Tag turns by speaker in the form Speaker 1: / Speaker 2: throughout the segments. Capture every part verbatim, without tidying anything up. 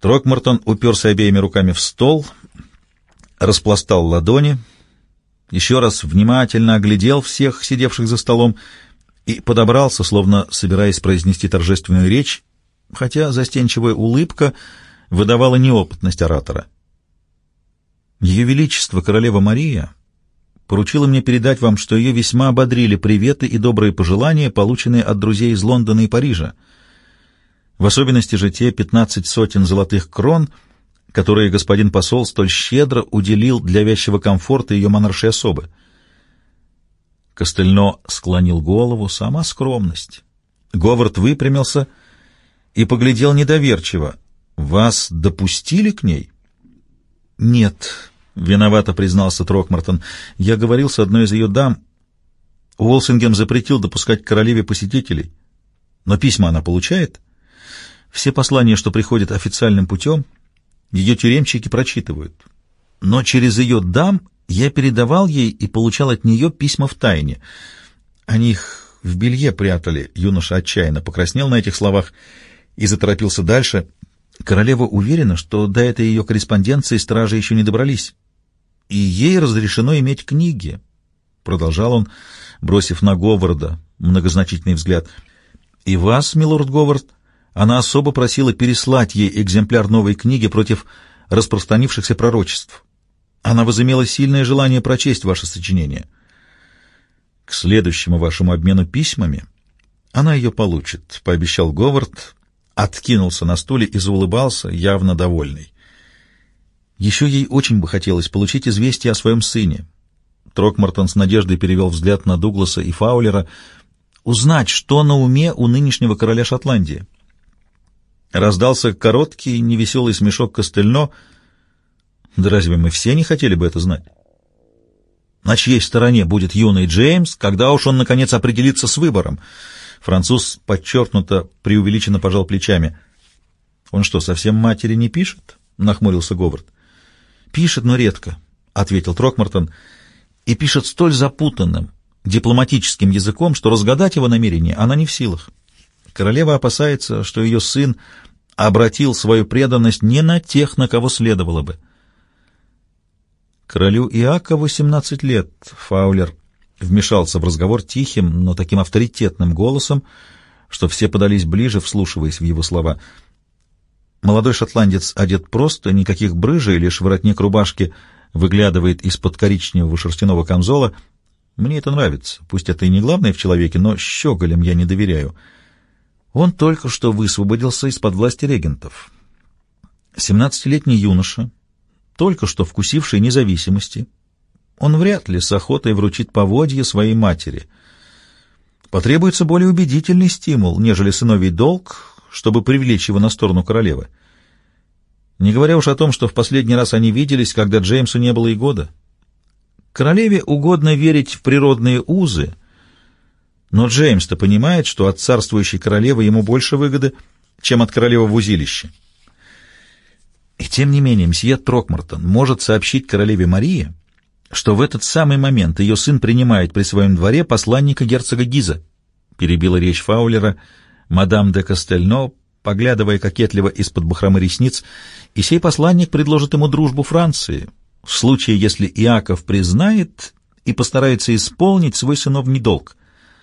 Speaker 1: Трокмартон уперся обеими руками в стол, распластал ладони, еще раз внимательно оглядел всех, сидевших за столом, и подобрался, словно собираясь произнести торжественную речь, хотя застенчивая улыбка выдавала неопытность оратора. «Ее Величество, королева Мария, поручила мне передать вам, что ее весьма ободрили приветы и добрые пожелания, полученные от друзей из Лондона и Парижа. В особенности же те пятнадцать сотен золотых крон, которые господин посол столь щедро уделил для вящего комфорта ее монаршей особы». Костельно склонил голову, сама скромность. Говард выпрямился и поглядел недоверчиво. «Вас допустили к ней?» «Нет», — виновато признался Трокмартон. «Я говорил с одной из ее дам. Уолсингем запретил допускать к королеве посетителей. Но письма она получает. Все послания, что приходят официальным путем, ее тюремщики прочитывают. Но через ее дам я передавал ей и получал от нее письма в тайне. Они их в белье прятали». Юноша отчаянно покраснел на этих словах и заторопился дальше. «Королева уверена, что до этой ее корреспонденции стражи еще не добрались, и ей разрешено иметь книги», — продолжал он, бросив на Говарда многозначительный взгляд. «И вас, милорд Говард, она особо просила переслать ей экземпляр новой книги против распространившихся пророчеств. Она возымела сильное желание прочесть ваше сочинение. К следующему вашему обмену письмами она ее получит», — пообещал Говард, откинулся на стуле и заулыбался, явно довольный. «Еще ей очень бы хотелось получить известие о своем сыне». Трокмартон с надеждой перевел взгляд на Дугласа и Фаулера. «Узнать, что на уме у нынешнего короля Шотландии». Раздался короткий, невеселый смешок Костельно. «Да разве мы все не хотели бы это знать? На чьей стороне будет юный Джеймс, когда уж он, наконец, определится с выбором?» Француз подчеркнуто преувеличенно пожал плечами. «Он что, совсем матери не пишет?» — нахмурился Говард. «Пишет, но редко», — ответил Трокмартон, — «и пишет столь запутанным, дипломатическим языком, что разгадать его намерение она не в силах. Королева опасается, что ее сын обратил свою преданность не на тех, на кого следовало бы». «Королю Иакову семнадцать лет», — Фаулер вмешался в разговор тихим, но таким авторитетным голосом, что все подались ближе, вслушиваясь в его слова. Молодой шотландец одет просто, никаких брыжей, лишь воротник рубашки выглядывает из-под коричневого шерстяного камзола. Мне это нравится, пусть это и не главное в человеке, но щеголям я не доверяю. Он только что высвободился из-под власти регентов. Семнадцатилетний юноша, только что вкусивший независимости, он вряд ли с охотой вручит поводье своей матери. Потребуется более убедительный стимул, нежели сыновий долг, чтобы привлечь его на сторону королевы. Не говоря уж о том, что в последний раз они виделись, когда Джеймсу не было и года. Королеве угодно верить в природные узы, но Джеймс-то понимает, что от царствующей королевы ему больше выгоды, чем от королевы в узилище. И тем не менее мсье Трокмартон может сообщить королеве Марии, что в этот самый момент ее сын принимает при своем дворе посланника герцога Гиза, перебила речь Фаулера мадам де Костельно, поглядывая кокетливо из-под бахромы ресниц, и сей посланник предложит ему дружбу Франции, в случае, если Иаков признает и постарается исполнить свой сыновний долг.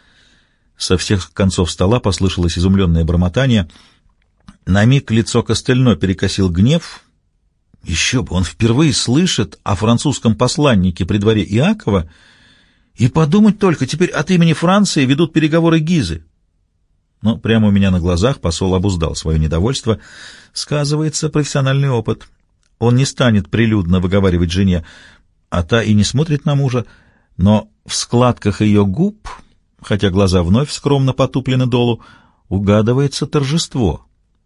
Speaker 1: Со всех концов стола послышалось изумленное бормотание. На миг лицо Костельно перекосил гнев. Еще бы, он впервые слышит о французском посланнике при дворе Иакова, и подумать только, теперь от имени Франции ведут переговоры Гизы. Но прямо у меня на глазах посол обуздал свое недовольство. Сказывается профессиональный опыт. Он не станет прилюдно выговаривать жене, а та и не смотрит на мужа, но в складках ее губ, хотя глаза вновь скромно потуплены долу, угадывается торжество.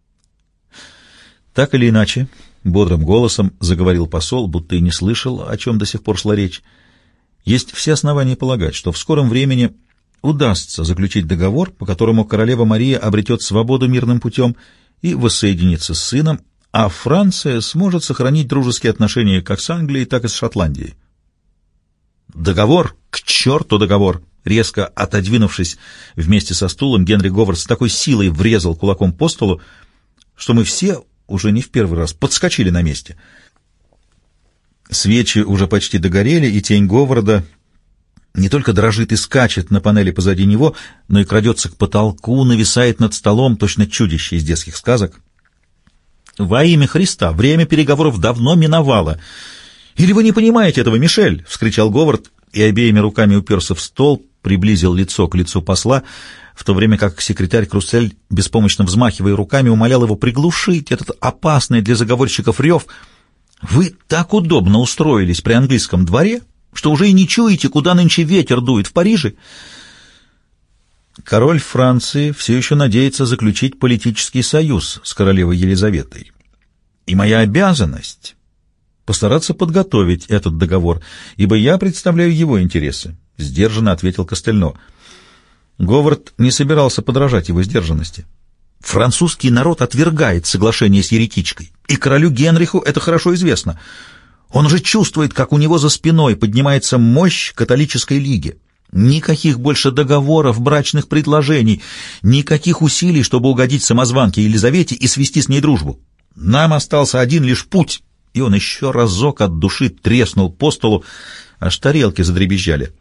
Speaker 1: Так или иначе, бодрым голосом заговорил посол, будто и не слышал, о чем до сих пор шла речь. Есть все основания полагать, что в скором времени удастся заключить договор, по которому королева Мария обретет свободу мирным путем и воссоединится с сыном, а Франция сможет сохранить дружеские отношения как с Англией, так и с Шотландией. «Договор? К черту договор!» Резко отодвинувшись вместе со стулом, Генри Говард с такой силой врезал кулаком по столу, что мы все уже не в первый раз, подскочили на месте. Свечи уже почти догорели, и тень Говарда не только дрожит и скачет на панели позади него, но и крадется к потолку, нависает над столом, точно чудище из детских сказок. «Во имя Христа! Время переговоров давно миновало! Или вы не понимаете этого, Мишель?» — вскричал Говард и обеими руками уперся в стол, приблизил лицо к лицу посла, в то время как секретарь Круссель, беспомощно взмахивая руками, умолял его приглушить этот опасный для заговорщиков рев. «Вы так удобно устроились при английском дворе, что уже и не чуете, куда нынче ветер дует в Париже». Король Франции все еще надеется заключить политический союз с королевой Елизаветой. И моя обязанность — постараться подготовить этот договор, ибо я представляю его интересы, — сдержанно ответил Костельно. Говард не собирался подражать его сдержанности. Французский народ отвергает соглашение с еретичкой, и королю Генриху это хорошо известно. Он уже чувствует, как у него за спиной поднимается мощь католической лиги. Никаких больше договоров, брачных предложений, никаких усилий, чтобы угодить самозванке Елизавете и свести с ней дружбу. Нам остался один лишь путь, и он еще разок от души треснул по столу, аж тарелки задребезжали.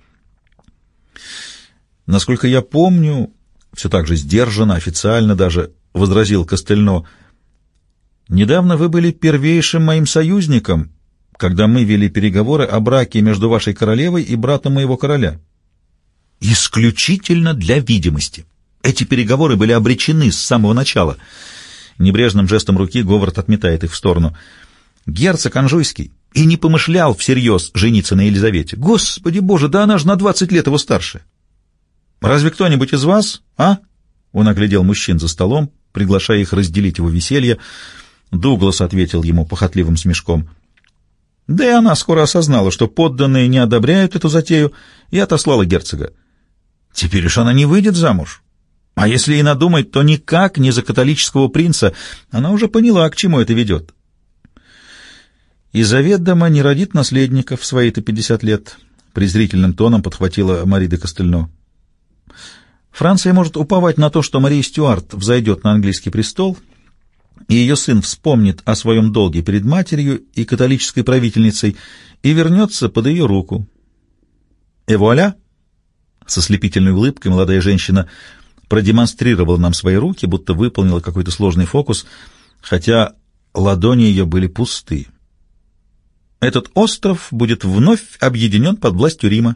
Speaker 1: Насколько я помню, все так же сдержанно, официально даже, возразил Костельно, недавно вы были первейшим моим союзником, когда мы вели переговоры о браке между вашей королевой и братом моего короля. Исключительно для видимости. Эти переговоры были обречены с самого начала. Небрежным жестом руки Говард отметает их в сторону. Герцог Анжуйский и не помышлял всерьез жениться на Елизавете. Господи Боже, да она же на двадцать лет его старше. Разве кто-нибудь из вас, а? Он оглядел мужчин за столом, приглашая их разделить его веселье. Дуглас ответил ему похотливым смешком. Да и она скоро осознала, что подданные не одобряют эту затею, и отослала герцога. Теперь уж она не выйдет замуж. А если и надумает, то никак не за католического принца. Она уже поняла, к чему это ведет. И заведомо не родит наследников в свои-то пятьдесят лет, презрительным тоном подхватила Мари де Костельно. Франция может уповать на то, что Мария Стюарт взойдет на английский престол, и ее сын вспомнит о своем долге перед матерью и католической правительницей и вернется под ее руку. И вуаля! Со слепительной улыбкой молодая женщина продемонстрировала нам свои руки, будто выполнила какой-то сложный фокус, хотя ладони ее были пусты. Этот остров будет вновь объединен под властью Рима.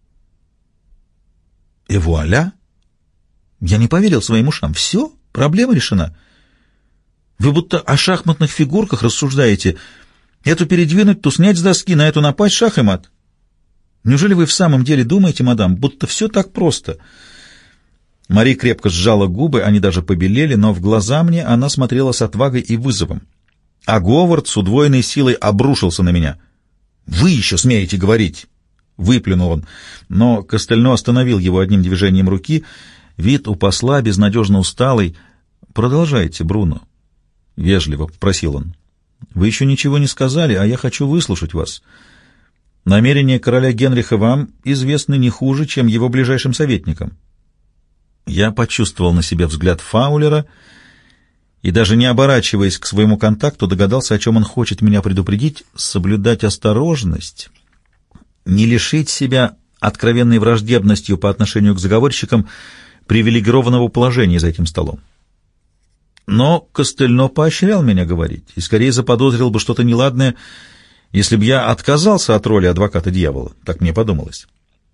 Speaker 1: И вуаля! Я не поверил своим ушам. Все, проблема решена. Вы будто о шахматных фигурках рассуждаете. Эту передвинуть, ту снять с доски, на эту напасть, шах и мат. Неужели вы в самом деле думаете, мадам, будто все так просто? Мари крепко сжала губы, они даже побелели, но в глаза мне она смотрела с отвагой и вызовом. А Говард с удвоенной силой обрушился на меня. «Вы еще смеете говорить!» — выплюнул он. Но Костельно остановил его одним движением руки. Вид у посла безнадежно усталый. «Продолжайте, Бруно», — вежливо попросил он. «Вы еще ничего не сказали, а я хочу выслушать вас. Намерения короля Генриха вам известны не хуже, чем его ближайшим советникам». Я почувствовал на себе взгляд Фаулера и, даже не оборачиваясь к своему контакту, догадался, о чем он хочет меня предупредить: соблюдать осторожность, не лишить себя откровенной враждебностью по отношению к заговорщикам привилегированного положения за этим столом. Но Костельно поощрял меня говорить и скорее заподозрил бы что-то неладное, если бы я отказался от роли адвоката дьявола, так мне подумалось.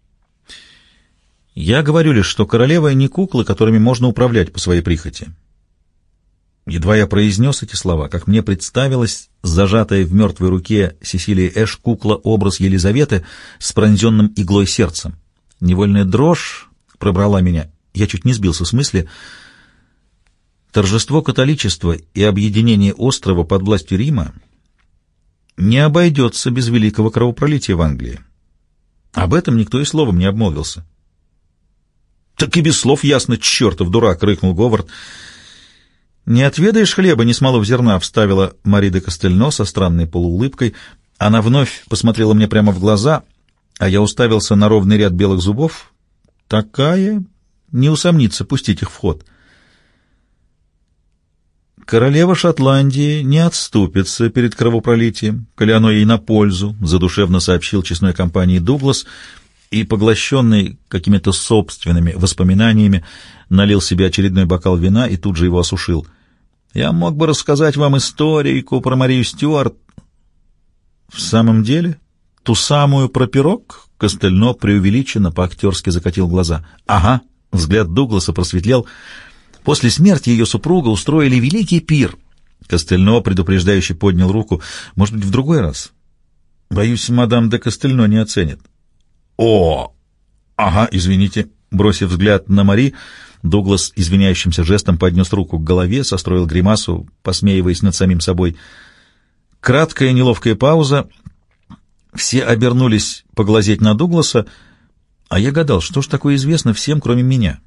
Speaker 1: Я говорю лишь, что королева не куклы, которыми можно управлять по своей прихоти. Едва я произнес эти слова, как мне представилась зажатая в мертвой руке Сесилии Эш кукла-образ Елизаветы с пронзенным иглой сердцем. Невольная дрожь пробрала меня. Я чуть не сбился с мысли. Торжество католичества и объединение острова под властью Рима не обойдется без великого кровопролития в Англии. Об этом никто и словом не обмолвился. «Так и без слов ясно, чертов дурак!» — рыкнул Говард. «Не отведаешь хлеба, ни смолов зерна», — вставила Мари де Костельно со странной полуулыбкой. Она вновь посмотрела мне прямо в глаза, а я уставился на ровный ряд белых зубов. Такая, не усомнится пустить их в ход. Королева Шотландии не отступится перед кровопролитием, коли оно ей на пользу, задушевно сообщил честной компании Дуглас, и, поглощенный какими-то собственными воспоминаниями, налил себе очередной бокал вина и тут же его осушил. «Я мог бы рассказать вам историку про Марию Стюарт». «В самом деле? Ту самую про пирог?» Костельно преувеличенно по-актерски закатил глаза. «Ага», — взгляд Дугласа просветлел. «После смерти ее супруга устроили великий пир». Костельно предупреждающе поднял руку. «Может быть, в другой раз?» «Боюсь, мадам де Костельно не оценит». «О! Ага, извините». Бросив взгляд на Мари, Дуглас извиняющимся жестом поднес руку к голове, состроил гримасу, посмеиваясь над самим собой. Краткая неловкая пауза. Все обернулись поглазеть на Дугласа, а я гадал, что ж такое известно всем, кроме меня.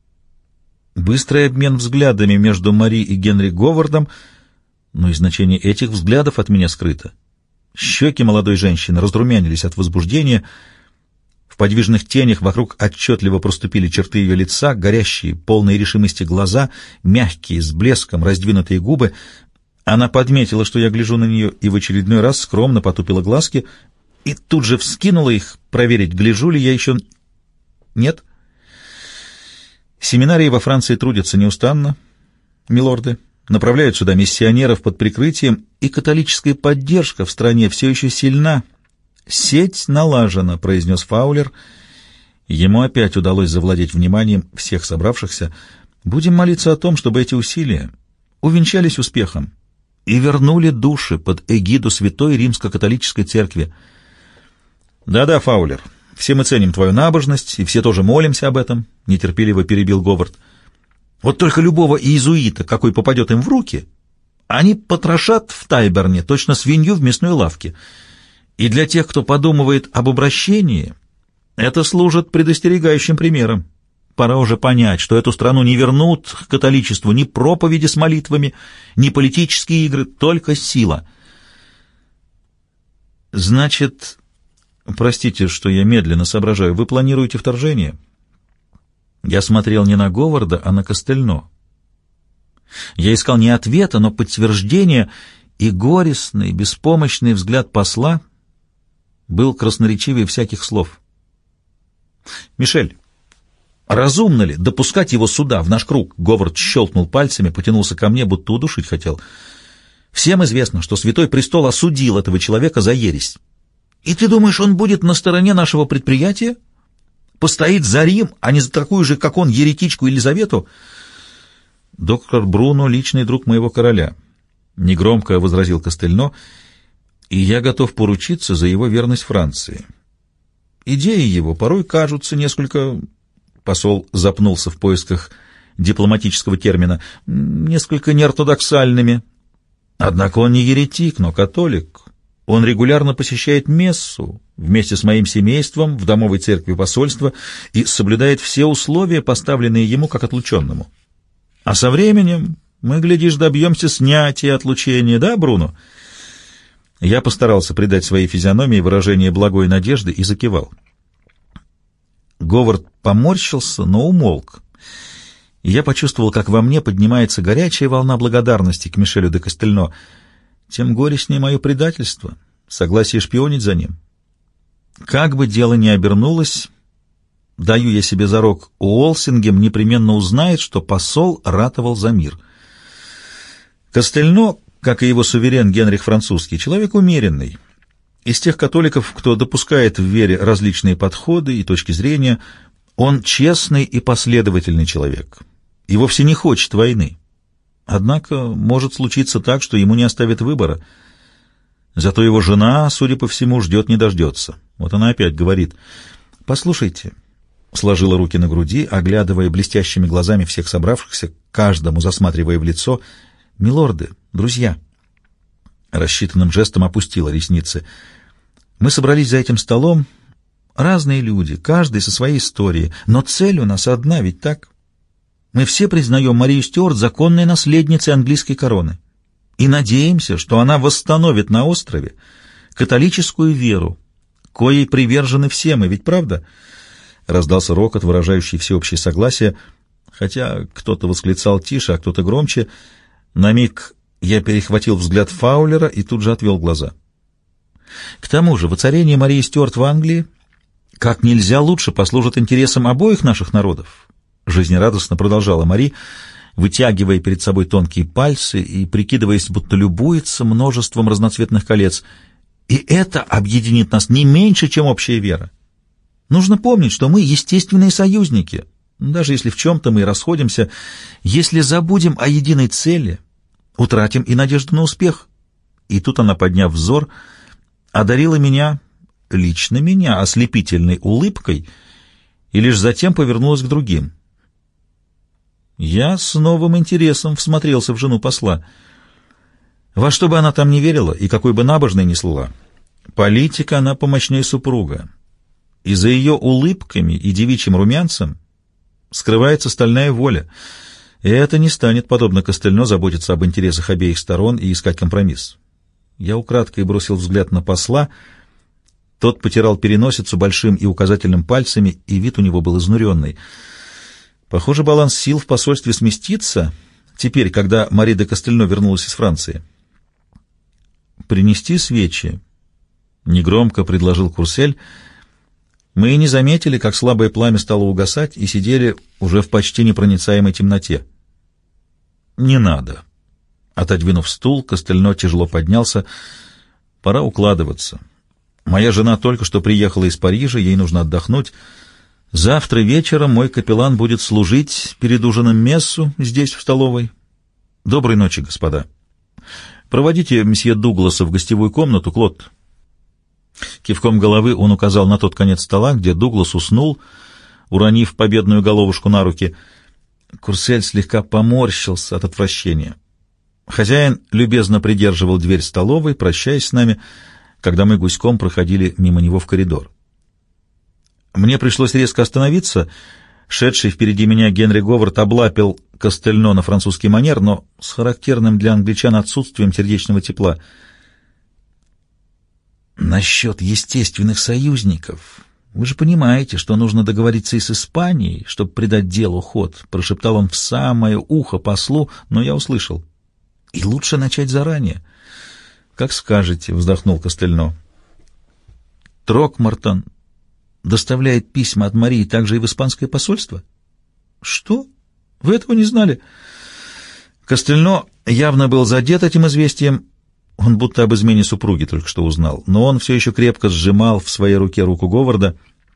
Speaker 1: Быстрый обмен взглядами между Мари и Генри Говардом, но и значение этих взглядов от меня скрыто. Щеки молодой женщины разрумянились от возбуждения. В подвижных тенях вокруг отчетливо проступили черты ее лица, горящие, полные решимости глаза, мягкие, с блеском, раздвинутые губы. Она подметила, что я гляжу на нее, и в очередной раз скромно потупила глазки, и тут же вскинула их, проверить, гляжу ли я еще... Нет. Семинарии во Франции трудятся неустанно, милорды, направляют сюда миссионеров под прикрытием, и католическая поддержка в стране все еще сильна. «Сеть налажена», — произнес Фаулер. Ему опять удалось завладеть вниманием всех собравшихся. «Будем молиться о том, чтобы эти усилия увенчались успехом и вернули души под эгиду Святой Римско-католической церкви». «Да-да, Фаулер, все мы ценим твою набожность, и все тоже молимся об этом», — нетерпеливо перебил Говард. «Вот только любого иезуита, какой попадет им в руки, они потрошат в Тайберне, точно свинью в мясной лавке. И для тех, кто подумывает об обращении, это служит предостерегающим примером. Пора уже понять, что эту страну не вернут к католичеству ни проповеди с молитвами, ни политические игры, только сила». «Значит, простите, что я медленно соображаю, вы планируете вторжение?» Я смотрел не на Говарда, а на Костельно. Я искал не ответа, но подтверждения, и горестный, беспомощный взгляд посла был красноречивее всяких слов. «Мишель, разумно ли допускать его сюда, в наш круг?» Говард щелкнул пальцами, потянулся ко мне, будто удушить хотел. «Всем известно, что Святой Престол осудил этого человека за ересь. И ты думаешь, он будет на стороне нашего предприятия? Постоит за Рим, а не за такую же, как он, еретичку Елизавету?» «Доктор Бруно — личный друг моего короля», — негромко возразил Костельно, — «и я готов поручиться за его верность Франции. Идеи его порой кажутся несколько...» Посол запнулся в поисках дипломатического термина. «Несколько неортодоксальными. Однако он не еретик, но католик. Он регулярно посещает мессу вместе с моим семейством в домовой церкви посольства и соблюдает все условия, поставленные ему как отлученному. А со временем мы, глядишь, добьемся снятия отлучения, да, Бруно?» Я постарался придать своей физиономии выражение благой надежды и закивал. Говард поморщился, но умолк. И я почувствовал, как во мне поднимается горячая волна благодарности к Мишелю де Костельно. Тем горестнее мое предательство, согласие шпионить за ним. Как бы дело ни обернулось, даю я себе зарок, Уолсингем непременно узнает, что посол ратовал за мир. Костельно, как и его суверен Генрих Французский, человек умеренный. Из тех католиков, кто допускает в вере различные подходы и точки зрения, он честный и последовательный человек и вовсе не хочет войны. Однако может случиться так, что ему не оставят выбора. Зато его жена, судя по всему, ждет не дождется. Вот она опять говорит: «Послушайте», — сложила руки на груди, оглядывая блестящими глазами всех собравшихся, каждому засматривая в лицо, — «милорды, друзья». Рассчитанным жестом опустила ресницы. «Мы собрались за этим столом, разные люди, каждый со своей историей, но цель у нас одна, ведь так? Мы все признаем Марию Стюарт законной наследницей английской короны и надеемся, что она восстановит на острове католическую веру, коей привержены все мы, ведь правда?» Раздался рокот, выражающий всеобщее согласие, хотя кто-то восклицал тише, а кто-то громче. На миг я перехватил взгляд Фаулера и тут же отвел глаза. К тому же воцарение Марии Стюарт в Англии как нельзя лучше послужит интересам обоих наших народов, жизнерадостно продолжала Мари, вытягивая перед собой тонкие пальцы и прикидываясь, будто любуется множеством разноцветных колец. И это объединит нас не меньше, чем общая вера. Нужно помнить, что мы естественные союзники, даже если в чем-то мы и расходимся. Если забудем о единой цели, утратим и надежду на успех. И тут она, подняв взор, одарила меня, лично меня, ослепительной улыбкой и лишь затем повернулась к другим. Я с новым интересом всмотрелся в жену посла. Во что бы она там ни верила и какой бы набожной ни слыла, политика она помощнее супруга, и за ее улыбками и девичьим румянцем скрывается стальная воля, и это не станет, подобно Костельно, заботиться об интересах обеих сторон и искать компромисс. Я украдкой бросил взгляд на посла. Тот потирал переносицу большим и указательным пальцами, и вид у него был изнуренный. Похоже, баланс сил в посольстве сместится теперь, когда Мари де Костельно вернулась из Франции. «Принести свечи», — негромко предложил Курсель. Мы и не заметили, как слабое пламя стало угасать, и сидели уже в почти непроницаемой темноте. «Не надо». Отодвинув стул, Костельно тяжело поднялся. «Пора укладываться. Моя жена только что приехала из Парижа, ей нужно отдохнуть. Завтра вечером мой капеллан будет служить перед ужином мессу здесь, в столовой. Доброй ночи, господа. Проводите месье Дугласа в гостевую комнату, Клод». Кивком головы он указал на тот конец стола, где Дуглас уснул, уронив победную головушку на руки. Курсель слегка поморщился от отвращения. Хозяин любезно придерживал дверь столовой, прощаясь с нами, когда мы гуськом проходили мимо него в коридор. Мне пришлось резко остановиться. Шедший впереди меня Генри Говард облапил Костельно на французский манер, но с характерным для англичан отсутствием сердечного тепла. «Насчет естественных союзников. Вы же понимаете, что нужно договориться и с Испанией, чтобы придать делу ход», — прошептал он в самое ухо послу, но я услышал. «И лучше начать заранее». «Как скажете», — вздохнул Костельно. «Трокмартон доставляет письма от Марии также и в испанское посольство?» «Что? Вы этого не знали?» Костельно явно был задет этим известием. Он будто об измене супруги только что узнал, но он все еще крепко сжимал в своей руке руку Говарда.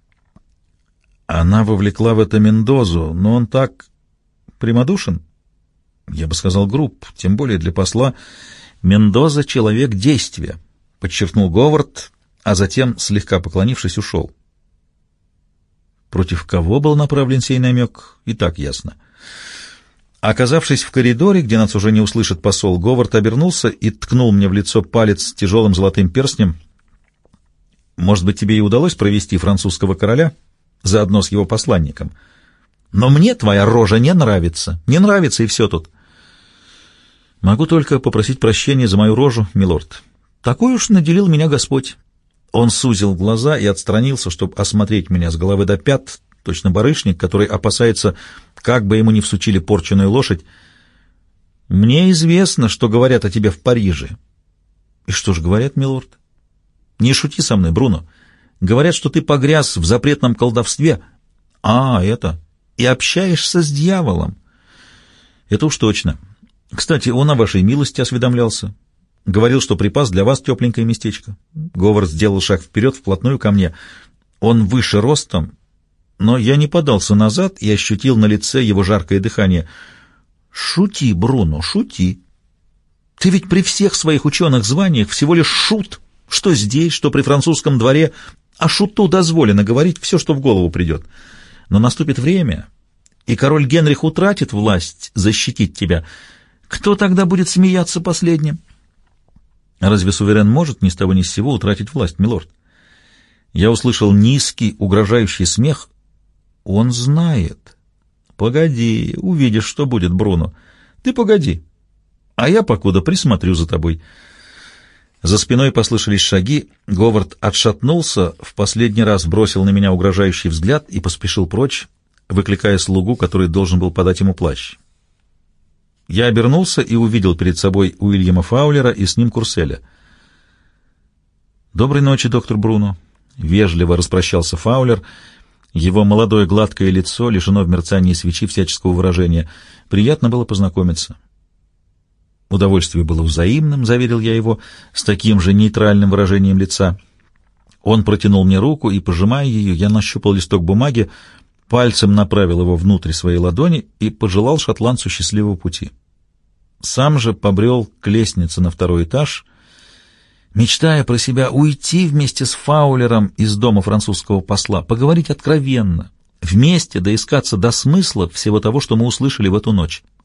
Speaker 1: Она вовлекла в это Мендозу, но он так прямодушен. Я бы сказал, груб, тем более для посла. Мендоза — человек действия, подчеркнул Говард, а затем, слегка поклонившись, ушел. Против кого был направлен сей намек, и так ясно. Оказавшись в коридоре, где нас уже не услышит посол, Говард обернулся и ткнул мне в лицо палец с тяжелым золотым перстнем. «Может быть, тебе и удалось провести французского короля заодно с его посланником? Но мне твоя рожа не нравится. Не нравится, и все тут». «Могу только попросить прощения за мою рожу, милорд. Такой уж наделил меня Господь». Он сузил глаза и отстранился, чтобы осмотреть меня с головы до пят, точно барышник, который опасается, как бы ему не всучили порченую лошадь. «Мне известно, что говорят о тебе в Париже». «И что ж говорят, милорд?» «Не шути со мной, Бруно. Говорят, что ты погряз в запретном колдовстве». «А, это... И общаешься с дьяволом». «Это уж точно. Кстати, он о вашей милости осведомлялся. Говорил, что припас для вас тепленькое местечко». Говард сделал шаг вперед, вплотную ко мне. Он выше ростом, но я не подался назад и ощутил на лице его жаркое дыхание. «Шути, Бруно, шути. Ты ведь при всех своих ученых званиях всего лишь шут, что здесь, что при французском дворе, а шуту дозволено говорить все, что в голову придет. Но наступит время, и король Генрих утратит власть защитить тебя. Кто тогда будет смеяться последним?» «Разве суверен может ни с того ни с сего утратить власть, милорд?» Я услышал низкий, угрожающий смех. «Он знает». «Погоди, увидишь, что будет, Бруно. Ты погоди, а я покуда присмотрю за тобой». За спиной послышались шаги. Говард отшатнулся, в последний раз бросил на меня угрожающий взгляд и поспешил прочь, выкликая слугу, который должен был подать ему плащ. Я обернулся и увидел перед собой Уильяма Фаулера и с ним Курселя. «Доброй ночи, доктор Бруно», — вежливо распрощался Фаулер. Его молодое гладкое лицо лишено в мерцании свечи всяческого выражения. Приятно было познакомиться. Удовольствие было взаимным, заверил я его, с таким же нейтральным выражением лица. Он протянул мне руку, и, пожимая ее, я нащупал листок бумаги, пальцем направил его внутрь своей ладони и пожелал шотландцу счастливого пути. Сам же побрел к лестнице на второй этаж, мечтая про себя уйти вместе с Фаулером из дома французского посла, поговорить откровенно, вместе доискаться до смысла всего того, что мы услышали в эту ночь.